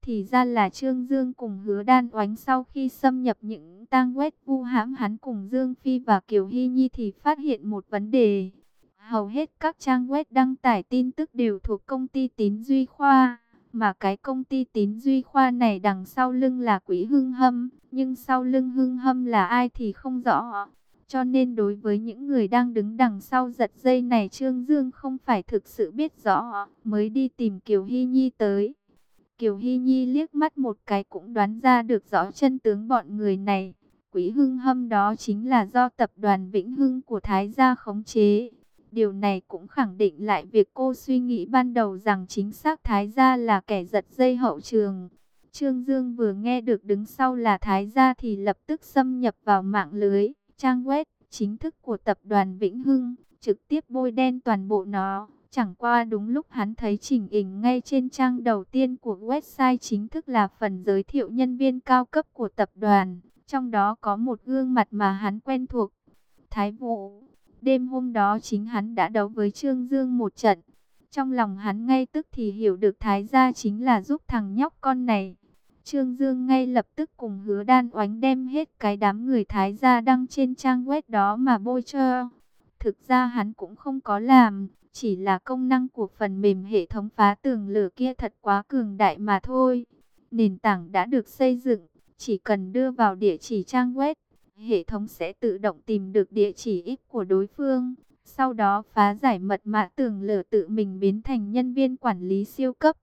Thì ra là Trương Dương cùng Hứa Đan Oánh sau khi xâm nhập những trang web vu hãm hắn cùng Dương Phi và Kiều Hy Nhi thì phát hiện một vấn đề. Hầu hết các trang web đăng tải tin tức đều thuộc công ty Tín Duy Khoa. Mà cái công ty Tín Duy Khoa này đằng sau lưng là Quỹ Hưng Hâm. Nhưng sau lưng Hưng Hâm là ai thì không rõ. Cho nên đối với những người đang đứng đằng sau giật dây này, Trương Dương không phải thực sự biết rõ, mới đi tìm Kiều Hy Nhi tới. Kiều Hy Nhi liếc mắt một cái cũng đoán ra được rõ chân tướng bọn người này. Quỹ Hưng Hâm đó chính là do tập đoàn Vĩnh Hưng của Thái gia khống chế. Điều này cũng khẳng định lại việc cô suy nghĩ ban đầu rằng chính xác Thái gia là kẻ giật dây hậu trường. Trương Dương vừa nghe được đứng sau là Thái gia thì lập tức xâm nhập vào mạng lưới, trang web chính thức của tập đoàn Vĩnh Hưng, trực tiếp bôi đen toàn bộ nó. Chẳng qua đúng lúc hắn thấy chỉnh hình ngay trên trang đầu tiên của website chính thức là phần giới thiệu nhân viên cao cấp của tập đoàn. Trong đó có một gương mặt mà hắn quen thuộc, Thái Vũ. Đêm hôm đó chính hắn đã đấu với Trương Dương một trận. Trong lòng hắn ngay tức thì hiểu được Thái gia chính là giúp thằng nhóc con này. Trương Dương ngay lập tức cùng Hứa Đan Oánh đem hết cái đám người Thái gia đăng trên trang web đó mà bôi trơn. Thực ra hắn cũng không có làm, chỉ là công năng của phần mềm hệ thống phá tường lửa kia thật quá cường đại mà thôi. Nền tảng đã được xây dựng, chỉ cần đưa vào địa chỉ trang web, hệ thống sẽ tự động tìm được địa chỉ IP của đối phương. Sau đó phá giải mật mã tường lửa tự mình biến thành nhân viên quản lý siêu cấp.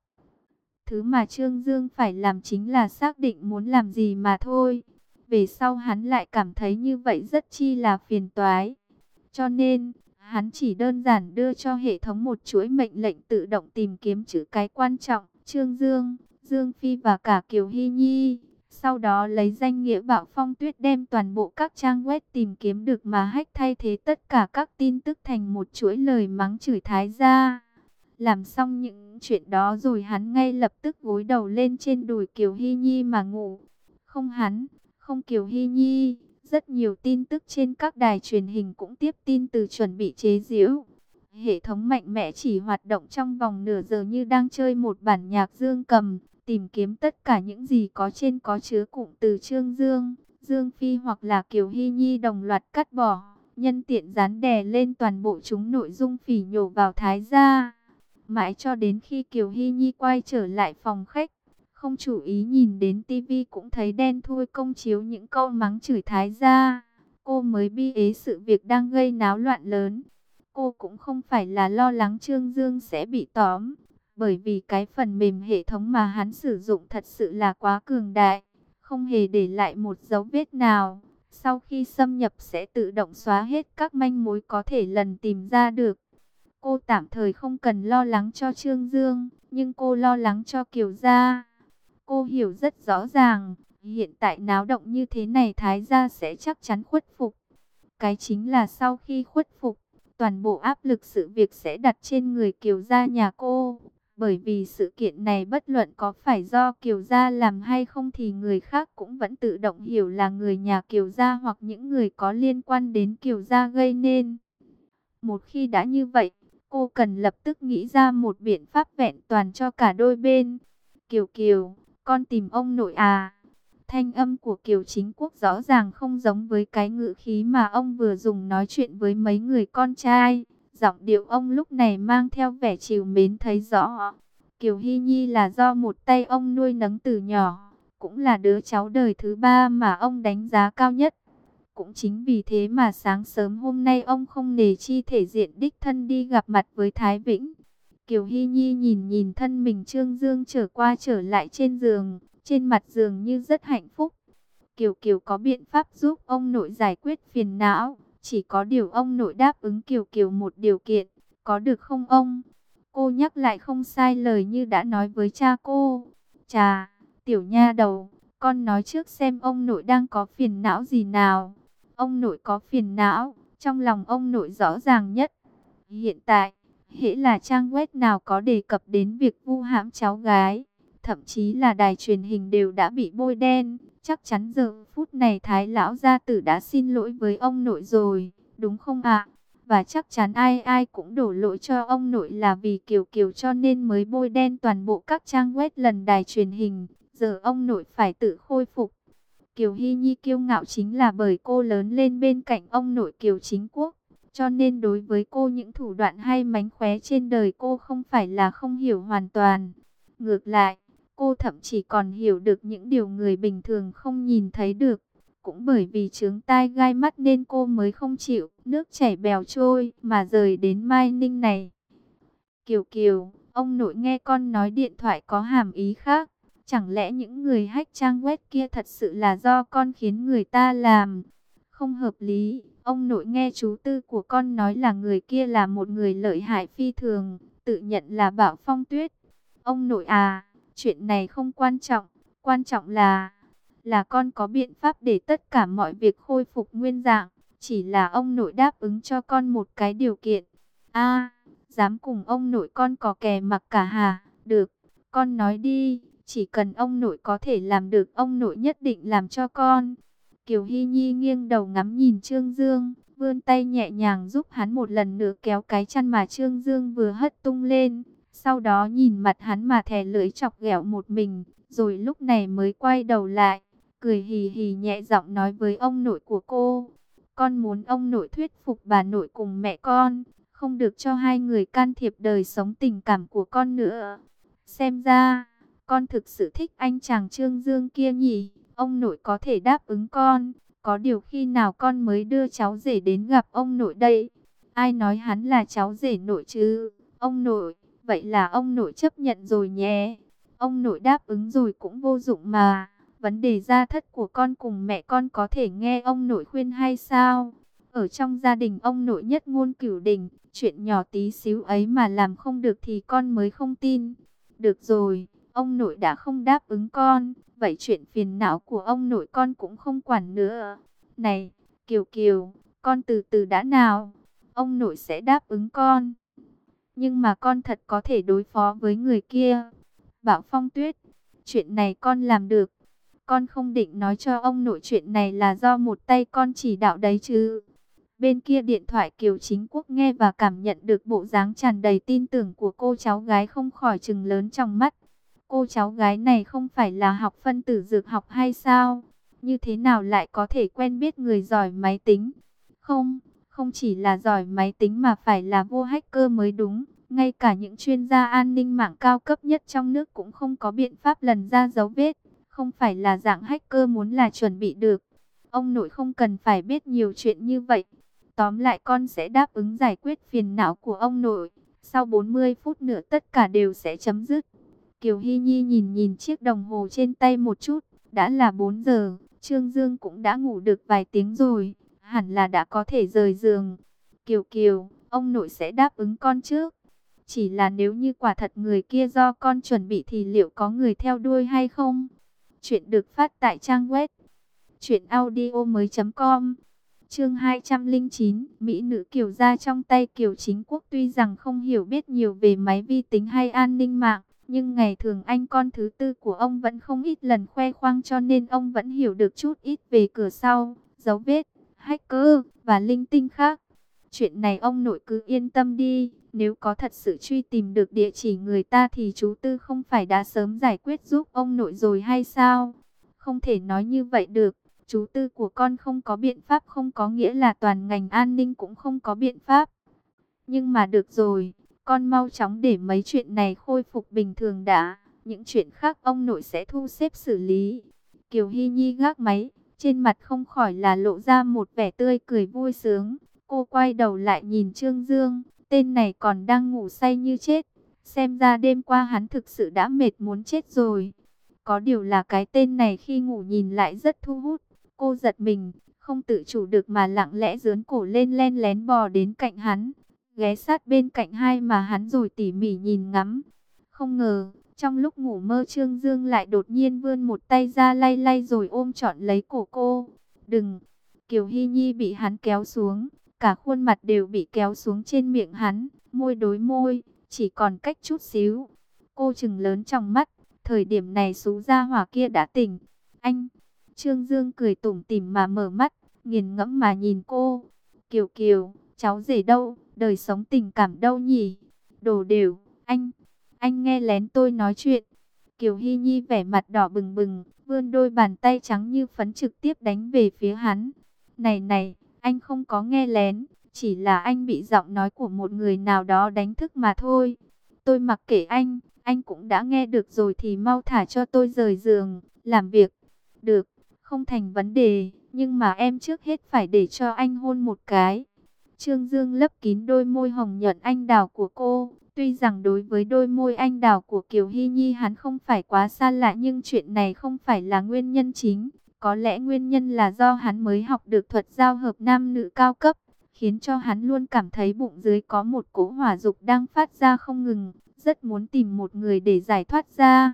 Thứ mà Trương Dương phải làm chính là xác định muốn làm gì mà thôi. Về sau hắn lại cảm thấy như vậy rất chi là phiền toái. Cho nên, hắn chỉ đơn giản đưa cho hệ thống một chuỗi mệnh lệnh tự động tìm kiếm chữ cái quan trọng, Trương Dương, Dương Phi và cả Kiều Hy Nhi. Sau đó lấy danh nghĩa Bạo Phong Tuyết đem toàn bộ các trang web tìm kiếm được mà hack, thay thế tất cả các tin tức thành một chuỗi lời mắng chửi Thái gia. Làm xong những chuyện đó rồi hắn ngay lập tức gối đầu lên trên đùi Kiều Hy Nhi mà ngủ. Không hắn, không Kiều Hy Nhi, rất nhiều tin tức trên các đài truyền hình cũng tiếp tin từ chuẩn bị chế giễu. Hệ thống mạnh mẽ chỉ hoạt động trong vòng nửa giờ như đang chơi một bản nhạc dương cầm, tìm kiếm tất cả những gì có trên có chứa cụm từ Trương Dương, Dương Phi hoặc là Kiều Hy Nhi đồng loạt cắt bỏ, nhân tiện dán đè lên toàn bộ chúng nội dung phỉ nhổ vào Thái gia. Mãi cho đến khi Kiều Hy Nhi quay trở lại phòng khách, không chú ý nhìn đến tivi cũng thấy đen thui công chiếu những câu mắng chửi Thái gia. Cô mới bi ế sự việc đang gây náo loạn lớn. Cô cũng không phải là lo lắng Trương Dương sẽ bị tóm, bởi vì cái phần mềm hệ thống mà hắn sử dụng thật sự là quá cường đại, không hề để lại một dấu vết nào. Sau khi xâm nhập sẽ tự động xóa hết các manh mối có thể lần tìm ra được. Cô tạm thời không cần lo lắng cho Trương Dương, nhưng cô lo lắng cho Kiều gia. Cô hiểu rất rõ ràng, hiện tại náo động như thế này Thái gia sẽ chắc chắn khuất phục. Cái chính là sau khi khuất phục, toàn bộ áp lực sự việc sẽ đặt trên người Kiều gia nhà cô. Bởi vì sự kiện này bất luận có phải do Kiều gia làm hay không thì người khác cũng vẫn tự động hiểu là người nhà Kiều gia hoặc những người có liên quan đến Kiều gia gây nên. Một khi đã như vậy, cô cần lập tức nghĩ ra một biện pháp vẹn toàn cho cả đôi bên. Kiều Kiều, con tìm ông nội à? Thanh âm của Kiều Chính Quốc rõ ràng không giống với cái ngữ khí mà ông vừa dùng nói chuyện với mấy người con trai. Giọng điệu ông lúc này mang theo vẻ trìu mến thấy rõ. Kiều Hy Nhi là do một tay ông nuôi nấng từ nhỏ, cũng là đứa cháu đời thứ ba mà ông đánh giá cao nhất. Cũng chính vì thế mà sáng sớm hôm nay ông không nề chi thể diện đích thân đi gặp mặt với Thái Vĩnh. Kiều Hy Nhi nhìn nhìn thân mình Trương Dương trở qua trở lại trên giường, trên mặt giường như rất hạnh phúc. Kiều Kiều có biện pháp giúp ông nội giải quyết phiền não, chỉ có điều ông nội đáp ứng Kiều Kiều một điều kiện, có được không ông? Cô nhắc lại không sai lời như đã nói với cha cô. Chà, tiểu nha đầu, con nói trước xem ông nội đang có phiền não gì nào. Ông nội có phiền não, trong lòng ông nội rõ ràng nhất. Hiện tại, hễ là trang web nào có đề cập đến việc vu hãm cháu gái, thậm chí là đài truyền hình đều đã bị bôi đen. Chắc chắn giờ phút này Thái lão gia tử đã xin lỗi với ông nội rồi, đúng không ạ? và chắc chắn ai ai cũng đổ lỗi cho ông nội là vì Kiều Kiều cho nên mới bôi đen toàn bộ các trang web lần đài truyền hình. Giờ ông nội phải tự khôi phục. Kiều Hy Nhi kiêu ngạo chính là bởi cô lớn lên bên cạnh ông nội Kiều Chính Quốc. Cho nên đối với cô những thủ đoạn hay mánh khóe trên đời cô không phải là không hiểu hoàn toàn. Ngược lại, cô thậm chí còn hiểu được những điều người bình thường không nhìn thấy được. Cũng bởi vì chướng tai gai mắt nên cô mới không chịu nước chảy bèo trôi mà rời đến Mai Ninh này. Kiều Kiều, ông nội nghe con nói điện thoại có hàm ý khác. Chẳng lẽ những người hack trang web kia thật sự là do con khiến người ta làm? Không hợp lý, ông nội nghe chú tư của con nói là người kia là một người lợi hại phi thường, tự nhận là Bảo Phong Tuyết. Ông nội à, chuyện này không quan trọng là con có biện pháp để tất cả mọi việc khôi phục nguyên dạng, chỉ là ông nội đáp ứng cho con một cái điều kiện. A, dám cùng ông nội con có kè mặc cả hả? Được, con nói đi, chỉ cần ông nội có thể làm được ông nội nhất định làm cho con. Kiều Hy Nhi nghiêng đầu ngắm nhìn Trương Dương, vươn tay nhẹ nhàng giúp hắn một lần nữa kéo cái chăn mà Trương Dương vừa hất tung lên. Sau đó nhìn mặt hắn mà thè lưỡi chọc ghẹo một mình, rồi lúc này mới quay đầu lại, cười hì hì nhẹ giọng nói với ông nội của cô. Con muốn ông nội thuyết phục bà nội cùng mẹ con, không được cho hai người can thiệp đời sống tình cảm của con nữa. Xem ra, con thực sự thích anh chàng Trương Dương kia nhỉ, ông nội có thể đáp ứng con. Có điều khi nào con mới đưa cháu rể đến gặp ông nội đây? Ai nói hắn là cháu rể nội chứ? Ông nội, vậy là ông nội chấp nhận rồi nhé. Ông nội đáp ứng rồi cũng vô dụng mà. Vấn đề gia thất của con cùng mẹ con có thể nghe ông nội khuyên hay sao? Ở trong gia đình ông nội nhất ngôn cửu đình, chuyện nhỏ tí xíu ấy mà làm không được thì con mới không tin. Được rồi, ông nội đã không đáp ứng con, vậy chuyện phiền não của ông nội con cũng không quản nữa. Này, Kiều Kiều, con từ từ đã nào, ông nội sẽ đáp ứng con. Nhưng mà con thật có thể đối phó với người kia. Bảo Phong Tuyết, chuyện này con làm được. Con không định nói cho ông nội chuyện này là do một tay con chỉ đạo đấy chứ. Bên kia điện thoại Kiều Chính Quốc nghe và cảm nhận được bộ dáng tràn đầy tin tưởng của cô cháu gái không khỏi trừng lớn trong mắt. Cô cháu gái này không phải là học phân tử dược học hay sao? Như thế nào lại có thể quen biết người giỏi máy tính? Không, không chỉ là giỏi máy tính mà phải là vô hacker mới đúng. Ngay cả những chuyên gia an ninh mạng cao cấp nhất trong nước cũng không có biện pháp lần ra dấu vết. Không phải là dạng hacker muốn là chuẩn bị được. Ông nội không cần phải biết nhiều chuyện như vậy. Tóm lại con sẽ đáp ứng giải quyết phiền não của ông nội. Sau 40 phút nữa tất cả đều sẽ chấm dứt. Kiều Hy Nhi nhìn nhìn chiếc đồng hồ trên tay một chút. Đã là 4 giờ. Trương Dương cũng đã ngủ được vài tiếng rồi. Hẳn là đã có thể rời giường. Kiều Kiều, ông nội sẽ đáp ứng con trước. Chỉ là nếu như quả thật người kia do con chuẩn bị thì liệu có người theo đuôi hay không? Chuyện được phát tại trang web truyệnaudiomoi.com. Chương 209, Mỹ nữ Kiều gia trong tay Kiều Chính Quốc tuy rằng không hiểu biết nhiều về máy vi tính hay an ninh mạng, nhưng ngày thường anh con thứ tư của ông vẫn không ít lần khoe khoang cho nên ông vẫn hiểu được chút ít về cửa sau, dấu vết, hacker và linh tinh khác. Chuyện này ông nội cứ yên tâm đi, nếu có thật sự truy tìm được địa chỉ người ta thì chú Tư không phải đã sớm giải quyết giúp ông nội rồi hay sao? Không thể nói như vậy được. Chú Tư của con không có biện pháp không có nghĩa là toàn ngành an ninh cũng không có biện pháp. Nhưng mà được rồi, con mau chóng để mấy chuyện này khôi phục bình thường đã. Những chuyện khác ông nội sẽ thu xếp xử lý. Kiều Hy Nhi gác máy, trên mặt không khỏi là lộ ra một vẻ tươi cười vui sướng. Cô quay đầu lại nhìn Trương Dương, tên này còn đang ngủ say như chết. Xem ra đêm qua hắn thực sự đã mệt muốn chết rồi. Có điều là cái tên này khi ngủ nhìn lại rất thu hút. Cô giật mình, không tự chủ được mà lặng lẽ giương cổ lên len lén bò đến cạnh hắn. Ghé sát bên cạnh hai mà hắn rồi tỉ mỉ nhìn ngắm. Không ngờ, trong lúc ngủ mơ Trương Dương lại đột nhiên vươn một tay ra lay lay rồi ôm trọn lấy cổ cô. Đừng! Kiều Hy Nhi bị hắn kéo xuống, cả khuôn mặt đều bị kéo xuống trên miệng hắn, môi đối môi, chỉ còn cách chút xíu. Cô trừng lớn trong mắt, thời điểm này xú gia hỏa kia đã tỉnh. Anh! Trương Dương cười tủm tỉm mà mở mắt, nghiền ngẫm mà nhìn cô. Kiều Kiều, cháu rể đâu, đời sống tình cảm đâu nhỉ? Đồ đều, anh nghe lén tôi nói chuyện. Kiều Hy Nhi vẻ mặt đỏ bừng bừng, vươn đôi bàn tay trắng như phấn trực tiếp đánh về phía hắn. Này này, anh không có nghe lén, chỉ là anh bị giọng nói của một người nào đó đánh thức mà thôi. Tôi mặc kệ anh cũng đã nghe được rồi thì mau thả cho tôi rời giường, làm việc. Được, không thành vấn đề, nhưng mà em trước hết phải để cho anh hôn một cái. Trương Dương lấp kín đôi môi hồng nhuận anh đào của cô. Tuy rằng đối với đôi môi anh đào của Kiều Hy Nhi hắn không phải quá xa lạ, nhưng chuyện này không phải là nguyên nhân chính. Có lẽ nguyên nhân là do hắn mới học được thuật giao hợp nam nữ cao cấp, khiến cho hắn luôn cảm thấy bụng dưới có một cỗ hỏa dục đang phát ra không ngừng, rất muốn tìm một người để giải thoát ra.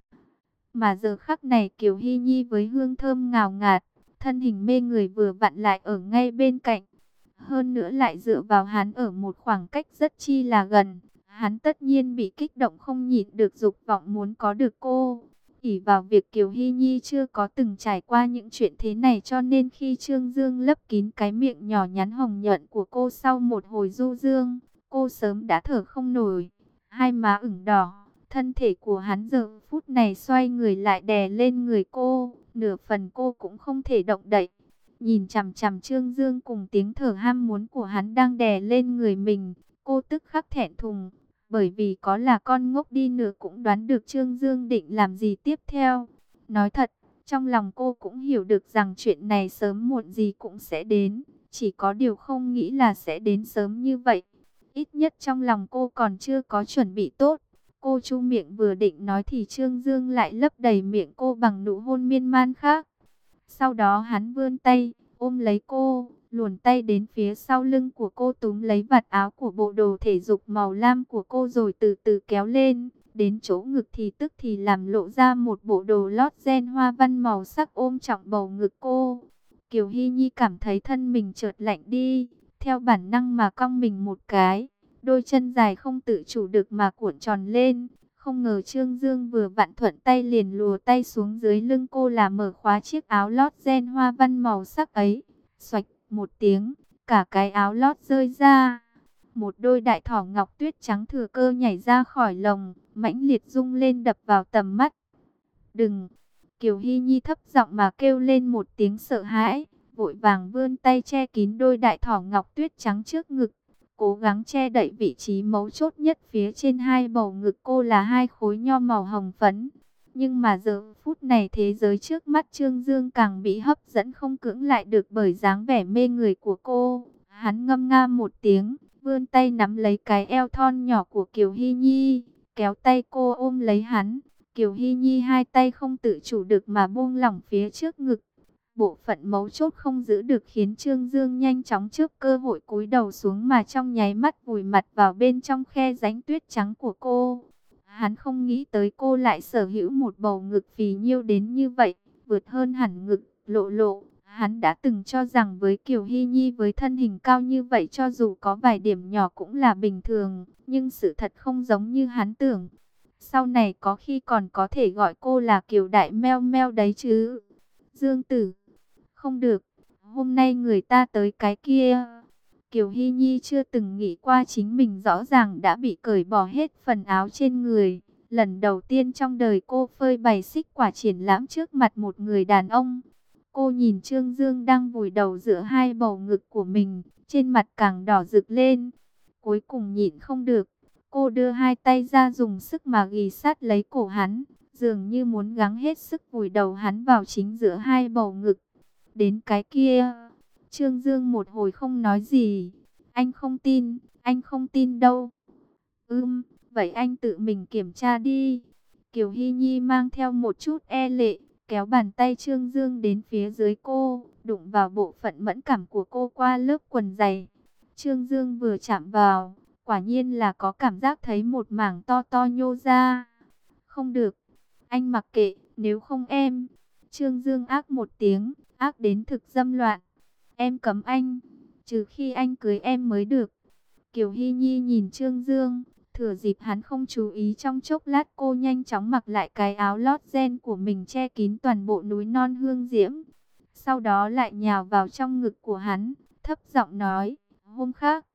Mà giờ khắc này Kiều Hy Nhi với hương thơm ngào ngạt, thân hình mê người vừa vặn lại ở ngay bên cạnh. Hơn nữa lại dựa vào hắn ở một khoảng cách rất chi là gần. Hắn tất nhiên bị kích động không nhịn được dục vọng muốn có được cô. Ỷ vào việc Kiều Hy Nhi chưa có từng trải qua những chuyện thế này, cho nên khi Trương Dương lấp kín cái miệng nhỏ nhắn hồng nhuận của cô sau một hồi du dương, cô sớm đã thở không nổi. Hai má ửng đỏ, thân thể của hắn giờ phút này xoay người lại đè lên người cô, nửa phần cô cũng không thể động đậy. Nhìn chằm chằm Trương Dương cùng tiếng thở ham muốn của hắn đang đè lên người mình, cô tức khắc thẹn thùng. Bởi vì có là con ngốc đi nữa cũng đoán được Trương Dương định làm gì tiếp theo. Nói thật, trong lòng cô cũng hiểu được rằng chuyện này sớm muộn gì cũng sẽ đến. Chỉ có điều không nghĩ là sẽ đến sớm như vậy. Ít nhất trong lòng cô còn chưa có chuẩn bị tốt. Cô chu miệng vừa định nói thì Trương Dương lại lấp đầy miệng cô bằng nụ hôn miên man khác. Sau đó hắn vươn tay, ôm lấy cô, luồn tay đến phía sau lưng của cô, túm lấy vạt áo của bộ đồ thể dục màu lam của cô rồi từ từ kéo lên. Đến chỗ ngực thì tức thì làm lộ ra một bộ đồ lót ren hoa văn màu sắc ôm trọng bầu ngực cô. Kiều Hy Nhi cảm thấy thân mình chợt lạnh đi, theo bản năng mà cong mình một cái. Đôi chân dài không tự chủ được mà cuộn tròn lên. Không ngờ Trương Dương vừa vặn thuận tay liền lùa tay xuống dưới lưng cô là mở khóa chiếc áo lót ren hoa văn màu sắc ấy. Xoạch một tiếng, cả cái áo lót rơi ra. Một đôi đại thỏ ngọc tuyết trắng thừa cơ nhảy ra khỏi lồng, mãnh liệt rung lên đập vào tầm mắt. Đừng! Kiều Hy Nhi thấp giọng mà kêu lên một tiếng sợ hãi, vội vàng vươn tay che kín đôi đại thỏ ngọc tuyết trắng trước ngực. Cố gắng che đậy vị trí mấu chốt nhất phía trên hai bầu ngực cô là hai khối nho màu hồng phấn. Nhưng mà giờ phút này thế giới trước mắt Trương Dương càng bị hấp dẫn không cưỡng lại được bởi dáng vẻ mê người của cô. Hắn ngâm nga một tiếng, vươn tay nắm lấy cái eo thon nhỏ của Kiều Hy Nhi, kéo tay cô ôm lấy hắn. Kiều Hy Nhi hai tay không tự chủ được mà buông lỏng phía trước ngực. Bộ phận mấu chốt không giữ được khiến Trương Dương nhanh chóng trước cơ hội cúi đầu xuống mà trong nháy mắt vùi mặt vào bên trong khe rãnh tuyết trắng của cô. Hắn không nghĩ tới cô lại sở hữu một bầu ngực phì nhiêu đến như vậy, vượt hơn hẳn ngực, lộ lộ. Hắn đã từng cho rằng với Kiều Hy Nhi với thân hình cao như vậy cho dù có vài điểm nhỏ cũng là bình thường, nhưng sự thật không giống như hắn tưởng. Sau này có khi còn có thể gọi cô là Kiều Đại Meo Meo đấy chứ. Dương Tử, không được, hôm nay người ta tới cái kia. Kiều Hy Nhi chưa từng nghĩ qua chính mình rõ ràng đã bị cởi bỏ hết phần áo trên người. Lần đầu tiên trong đời cô phơi bày xích quả triển lãm trước mặt một người đàn ông. Cô nhìn Trương Dương đang vùi đầu giữa hai bầu ngực của mình, trên mặt càng đỏ rực lên. Cuối cùng nhịn không được, cô đưa hai tay ra dùng sức mà ghì sát lấy cổ hắn, dường như muốn gắng hết sức vùi đầu hắn vào chính giữa hai bầu ngực. Đến cái kia, Trương Dương một hồi không nói gì. Anh không tin đâu. Vậy anh tự mình kiểm tra đi. Kiều Hy Nhi mang theo một chút e lệ, kéo bàn tay Trương Dương đến phía dưới cô, đụng vào bộ phận mẫn cảm của cô qua lớp quần dày. Trương Dương vừa chạm vào, quả nhiên là có cảm giác thấy một mảng to to nhô ra. Không được, anh mặc kệ, nếu không em. Trương Dương ác một tiếng, ác đến thực dâm loạn. Em cấm anh, trừ khi anh cưới em mới được. Kiều Hy Nhi nhìn Trương Dương, thừa dịp hắn không chú ý trong chốc lát cô nhanh chóng mặc lại cái áo lót ren của mình che kín toàn bộ núi non hương diễm. Sau đó lại nhào vào trong ngực của hắn, thấp giọng nói, hôm khác,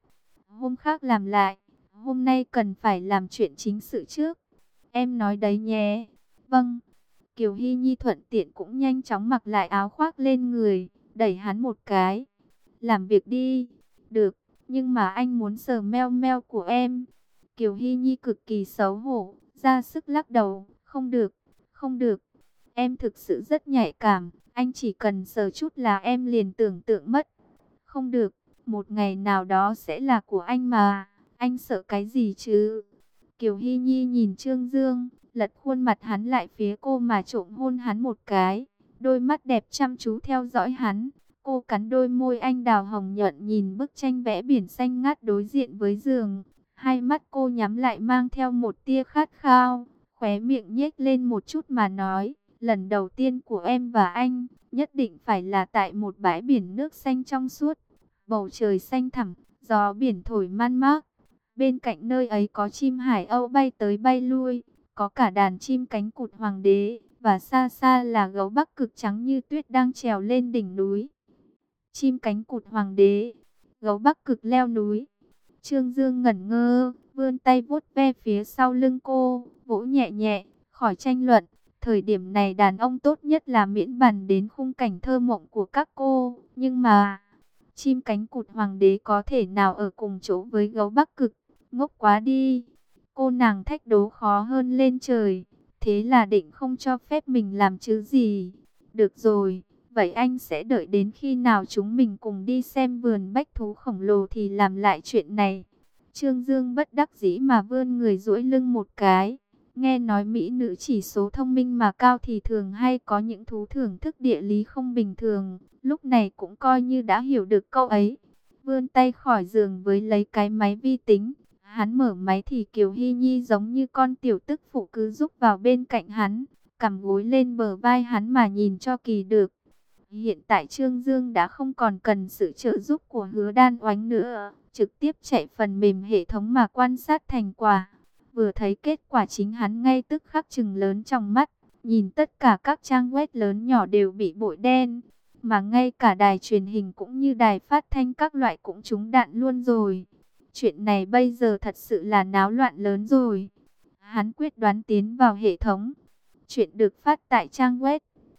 Hôm khác làm lại, hôm nay cần phải làm chuyện chính sự trước. Em nói đấy nhé. Vâng. Kiều Hy Nhi thuận tiện cũng nhanh chóng mặc lại áo khoác lên người, đẩy hắn một cái. Làm việc đi. Được, nhưng mà anh muốn sờ meo meo của em. Kiều Hy Nhi cực kỳ xấu hổ, ra sức lắc đầu. Không được, không được. Em thực sự rất nhạy cảm, anh chỉ cần sờ chút là em liền tưởng tượng mất. Không được, một ngày nào đó sẽ là của anh mà, anh sợ cái gì chứ? Kiều Hy Nhi nhìn Trương Dương, lật khuôn mặt hắn lại phía cô mà trộm hôn hắn một cái. Đôi mắt đẹp chăm chú theo dõi hắn. Cô cắn đôi môi anh đào hồng nhuận nhìn bức tranh vẽ biển xanh ngát đối diện với giường. Hai mắt cô nhắm lại mang theo một tia khát khao. Khóe miệng nhếch lên một chút mà nói. Lần đầu tiên của em và anh, nhất định phải là tại một bãi biển nước xanh trong suốt. Bầu trời xanh thẳm, gió biển thổi man mác. Bên cạnh nơi ấy có chim hải âu bay tới bay lui, có cả đàn chim cánh cụt hoàng đế, và xa xa là gấu Bắc Cực trắng như tuyết đang trèo lên đỉnh núi. Chim cánh cụt hoàng đế, gấu Bắc Cực leo núi. Trương Dương ngẩn ngơ, vươn tay vuốt ve phía sau lưng cô, vỗ nhẹ nhẹ, khỏi tranh luận. Thời điểm này đàn ông tốt nhất là miễn bàn đến khung cảnh thơ mộng của các cô, nhưng mà chim cánh cụt hoàng đế có thể nào ở cùng chỗ với gấu Bắc Cực? Ngốc quá đi. Cô nàng thách đố khó hơn lên trời. Thế là định không cho phép mình làm chứ gì. Được rồi, vậy anh sẽ đợi đến khi nào chúng mình cùng đi xem vườn bách thú khổng lồ thì làm lại chuyện này. Trương Dương bất đắc dĩ mà vươn người duỗi lưng một cái. Nghe nói mỹ nữ chỉ số thông minh mà cao thì thường hay có những thú thưởng thức địa lý không bình thường. Lúc này cũng coi như đã hiểu được câu ấy. Vươn tay khỏi giường với lấy cái máy vi tính. Hắn mở máy thì Kiều Hy Nhi giống như con tiểu tức phụ cứ giúp vào bên cạnh hắn, cằm gối lên bờ vai hắn mà nhìn cho kỳ được. Hiện tại Trương Dương đã không còn cần sự trợ giúp của Hứa Đan Oánh nữa, trực tiếp chạy phần mềm hệ thống mà quan sát thành quả. Vừa thấy kết quả chính hắn ngay tức khắc trừng lớn trong mắt, nhìn tất cả các trang web lớn nhỏ đều bị bội đen, mà ngay cả đài truyền hình cũng như đài phát thanh các loại cũng trúng đạn luôn rồi. Chuyện này bây giờ thật sự là náo loạn lớn rồi. Hắn quyết đoán tiến vào hệ thống. Chuyện được phát tại trang web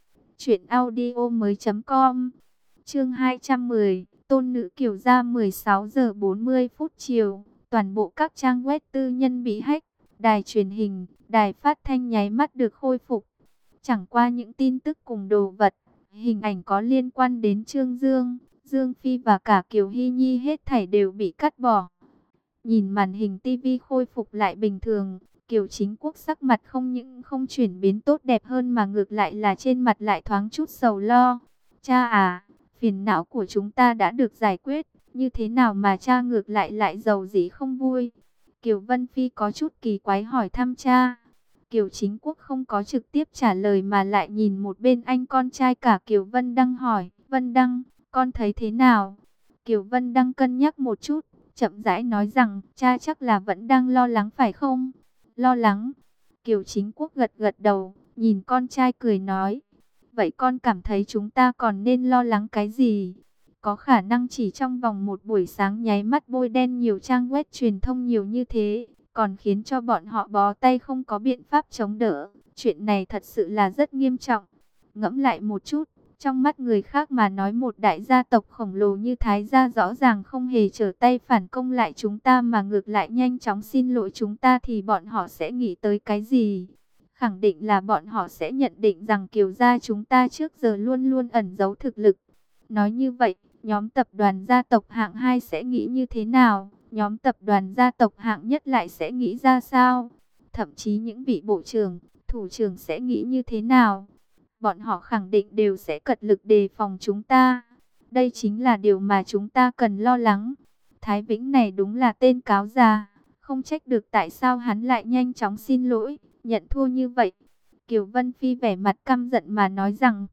truyệnaudiomoi.com. Chương 210, tôn nữ Kiều gia 16 giờ 40 phút chiều, toàn bộ các trang web tư nhân bị hack, đài truyền hình, đài phát thanh nháy mắt được khôi phục. Chẳng qua những tin tức cùng đồ vật, hình ảnh có liên quan đến Trương Dương, Dương Phi và cả Kiều Hy Nhi hết thảy đều bị cắt bỏ. Nhìn màn hình tivi khôi phục lại bình thường, Kiều Chính Quốc sắc mặt không những không chuyển biến tốt đẹp hơn mà ngược lại là trên mặt lại thoáng chút sầu lo. Cha à, phiền não của chúng ta đã được giải quyết, như thế nào mà cha ngược lại lại giàu dĩ không vui? Kiều Vân Phi có chút kỳ quái hỏi thăm cha. Kiều Chính Quốc không có trực tiếp trả lời mà lại nhìn một bên anh con trai cả Kiều Vân Đăng hỏi. Vân Đăng, con thấy thế nào? Kiều Vân Đăng cân nhắc một chút, chậm rãi nói rằng, cha chắc là vẫn đang lo lắng phải không? Lo lắng. Kiều Chính Quốc gật gật đầu, nhìn con trai cười nói. Vậy con cảm thấy chúng ta còn nên lo lắng cái gì? Có khả năng chỉ trong vòng một buổi sáng nháy mắt bôi đen nhiều trang web truyền thông nhiều như thế, còn khiến cho bọn họ bó tay không có biện pháp chống đỡ. Chuyện này thật sự là rất nghiêm trọng. Ngẫm lại một chút. Trong mắt người khác mà nói một đại gia tộc khổng lồ như Thái gia rõ ràng không hề trở tay phản công lại chúng ta mà ngược lại nhanh chóng xin lỗi chúng ta thì bọn họ sẽ nghĩ tới cái gì? Khẳng định là bọn họ sẽ nhận định rằng Kiều gia chúng ta trước giờ luôn luôn ẩn giấu thực lực. Nói như vậy, nhóm tập đoàn gia tộc hạng 2 sẽ nghĩ như thế nào? Nhóm tập đoàn gia tộc hạng nhất lại sẽ nghĩ ra sao? Thậm chí những vị bộ trưởng, thủ trưởng sẽ nghĩ như thế nào? Bọn họ khẳng định đều sẽ cật lực đề phòng chúng ta. Đây chính là điều mà chúng ta cần lo lắng. Thái Vĩnh này đúng là tên cáo già. Không trách được tại sao hắn lại nhanh chóng xin lỗi, nhận thua như vậy. Kiều Vân Phi vẻ mặt căm giận mà nói rằng,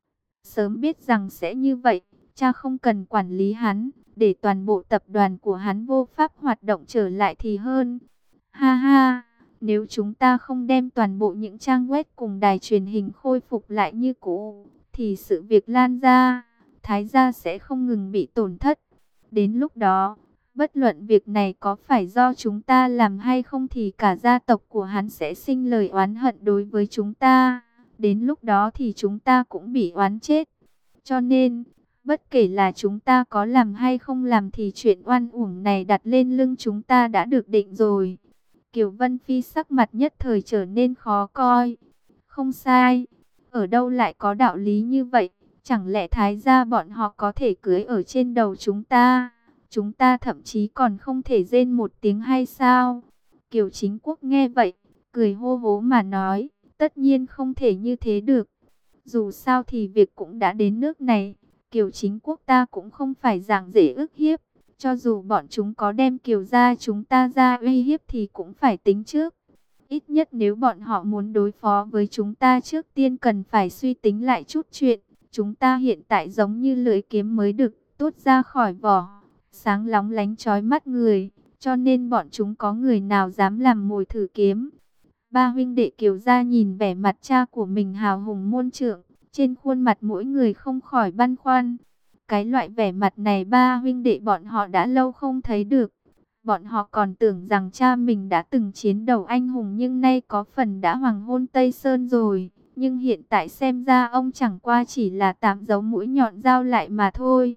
sớm biết rằng sẽ như vậy, cha không cần quản lý hắn, để toàn bộ tập đoàn của hắn vô pháp hoạt động trở lại thì hơn. Ha ha! Nếu chúng ta không đem toàn bộ những trang web cùng đài truyền hình khôi phục lại như cũ, thì sự việc lan ra, Thái gia sẽ không ngừng bị tổn thất. Đến lúc đó, Bất luận việc này có phải do chúng ta làm hay không thì cả gia tộc của hắn sẽ sinh lời oán hận đối với chúng ta. Đến lúc đó thì chúng ta cũng bị oán chết. Cho nên, bất kể là chúng ta có làm hay không làm thì chuyện oan uổng này đặt lên lưng chúng ta đã được định rồi. Kiều Vân Phi sắc mặt nhất thời trở nên khó coi. Không sai, ở đâu lại có đạo lý như vậy? Chẳng lẽ thái gia bọn họ có thể cưới ở trên đầu chúng ta? Chúng ta thậm chí còn không thể rên một tiếng hay sao? Kiều Chính Quốc nghe vậy, cười hô hố mà nói, tất nhiên không thể như thế được. Dù sao thì việc cũng đã đến nước này, Kiều Chính Quốc ta cũng không phải dạng dễ ức hiếp. Cho dù bọn chúng có đem Kiều gia chúng ta ra uy hiếp thì cũng phải tính trước. Ít nhất nếu bọn họ muốn đối phó với chúng ta trước tiên cần phải suy tính lại chút chuyện. Chúng ta hiện tại giống như lưỡi kiếm mới được tuốt ra khỏi vỏ, sáng lóng lánh chói mắt người, cho nên bọn chúng có người nào dám làm mồi thử kiếm. Ba huynh đệ Kiều gia nhìn vẻ mặt cha của mình hào hùng muôn trượng, trên khuôn mặt mỗi người không khỏi băn khoăn. Cái loại vẻ mặt này ba huynh đệ bọn họ đã lâu không thấy được. Bọn họ còn tưởng rằng cha mình đã từng chiến đấu anh hùng nhưng nay có phần đã hoàng hôn Tây Sơn rồi. Nhưng hiện tại xem ra ông chẳng qua chỉ là tạm giấu mũi nhọn dao lại mà thôi.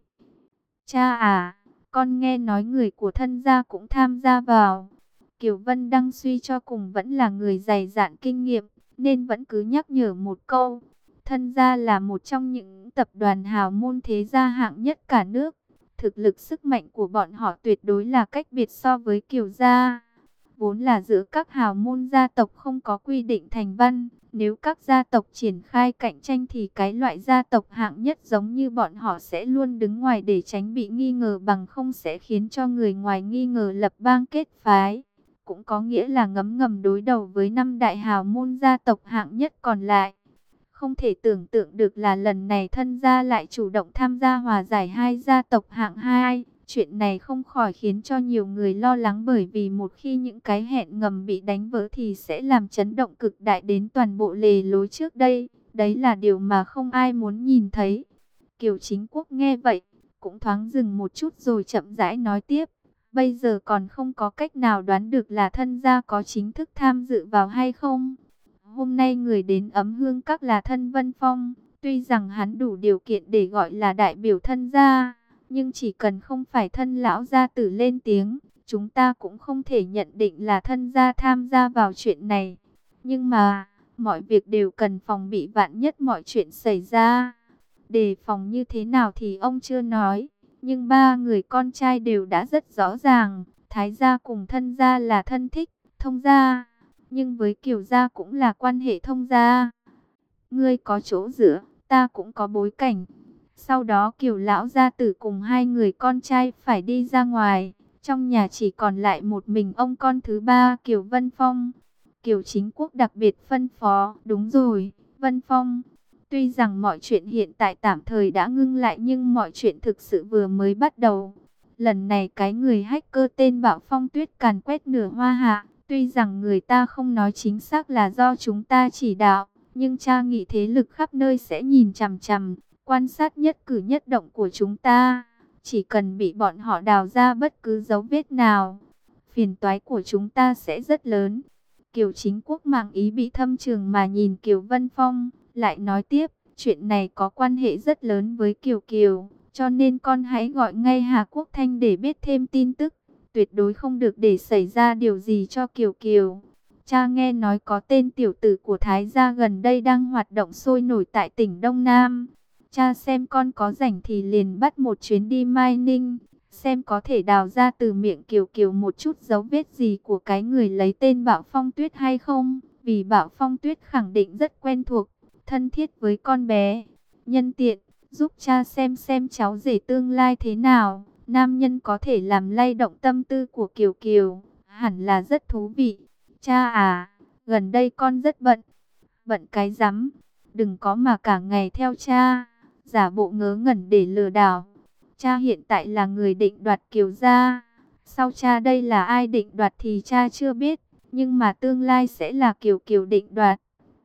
Cha à, con nghe nói người của thân gia cũng tham gia vào. Kiều Vân Đăng suy cho cùng vẫn là người dày dạn kinh nghiệm, nên vẫn cứ nhắc nhở một câu. Thân gia là một trong những tập đoàn hào môn thế gia hạng nhất cả nước. Thực lực sức mạnh của bọn họ tuyệt đối là cách biệt so với Kiều gia. Vốn là giữa các hào môn gia tộc không có quy định thành văn. Nếu các gia tộc triển khai cạnh tranh thì cái loại gia tộc hạng nhất giống như bọn họ sẽ luôn đứng ngoài để tránh bị nghi ngờ, bằng không sẽ khiến cho người ngoài nghi ngờ lập bang kết phái. Cũng có nghĩa là ngấm ngầm đối đầu với năm đại hào môn gia tộc hạng nhất còn lại. Không thể tưởng tượng được là lần này thân gia lại chủ động tham gia hòa giải hai gia tộc hạng 2. Chuyện này không khỏi khiến cho nhiều người lo lắng, bởi vì một khi những cái hẹn ngầm bị đánh vỡ thì sẽ làm chấn động cực đại đến toàn bộ lề lối trước đây. Đấy là điều mà không ai muốn nhìn thấy. Kiều Chính Quốc nghe vậy, cũng thoáng dừng một chút rồi chậm rãi nói tiếp. Bây giờ còn không có cách nào đoán được là thân gia có chính thức tham dự vào hay không. Hôm nay người đến Ấm Hương Các là thân Vân Phong. Tuy rằng hắn đủ điều kiện để gọi là đại biểu thân gia, nhưng chỉ cần không phải thân lão gia tử lên tiếng, chúng ta cũng không thể nhận định là thân gia tham gia vào chuyện này. Nhưng mà, mọi việc đều cần phòng bị vạn nhất mọi chuyện xảy ra. Đề phòng như thế nào thì ông chưa nói, nhưng ba người con trai đều đã rất rõ ràng. Thái gia cùng thân gia là thân thích, thông gia, nhưng với Kiều gia cũng là quan hệ thông gia. Ngươi có chỗ dựa, ta cũng có bối cảnh. Sau đó Kiều lão gia tử cùng hai người con trai phải đi ra ngoài. Trong nhà chỉ còn lại một mình ông con thứ ba Kiều Vân Phong. Kiều Chính Quốc đặc biệt phân phó, đúng rồi, Vân Phong. Tuy rằng mọi chuyện hiện tại tạm thời đã ngưng lại nhưng mọi chuyện thực sự vừa mới bắt đầu. Lần này cái người hacker tên Bảo Phong Tuyết càn quét nửa Hoa Hạ. Tuy rằng người ta không nói chính xác là do chúng ta chỉ đạo, nhưng cha nghĩ thế lực khắp nơi sẽ nhìn chằm chằm, quan sát nhất cử nhất động của chúng ta. Chỉ cần bị bọn họ đào ra bất cứ dấu vết nào, phiền toái của chúng ta sẽ rất lớn. Kiều Chính Quốc mang ý bị thâm trường mà nhìn Kiều Vân Phong, lại nói tiếp, chuyện này có quan hệ rất lớn với Kiều Kiều, cho nên con hãy gọi ngay Hà Quốc Thanh để biết thêm tin tức. Tuyệt đối không được để xảy ra điều gì cho Kiều Kiều. Cha nghe nói có tên tiểu tử của Thái gia gần đây đang hoạt động sôi nổi tại tỉnh Đông Nam. Cha xem con có rảnh thì liền bắt một chuyến đi Mai Ninh, xem có thể đào ra từ miệng Kiều Kiều một chút dấu vết gì của cái người lấy tên Bảo Phong Tuyết hay không. Vì Bảo Phong Tuyết khẳng định rất quen thuộc, thân thiết với con bé. Nhân tiện, giúp cha xem cháu rể tương lai thế nào. Nam nhân có thể làm lay động tâm tư của Kiều Kiều, hẳn là rất thú vị. Cha à, gần đây con rất bận. Bận cái rắm, đừng có mà cả ngày theo cha, giả bộ ngớ ngẩn để lừa đảo. Cha hiện tại là người định đoạt Kiều gia. Sau cha đây là ai định đoạt thì cha chưa biết, nhưng mà tương lai sẽ là Kiều Kiều định đoạt.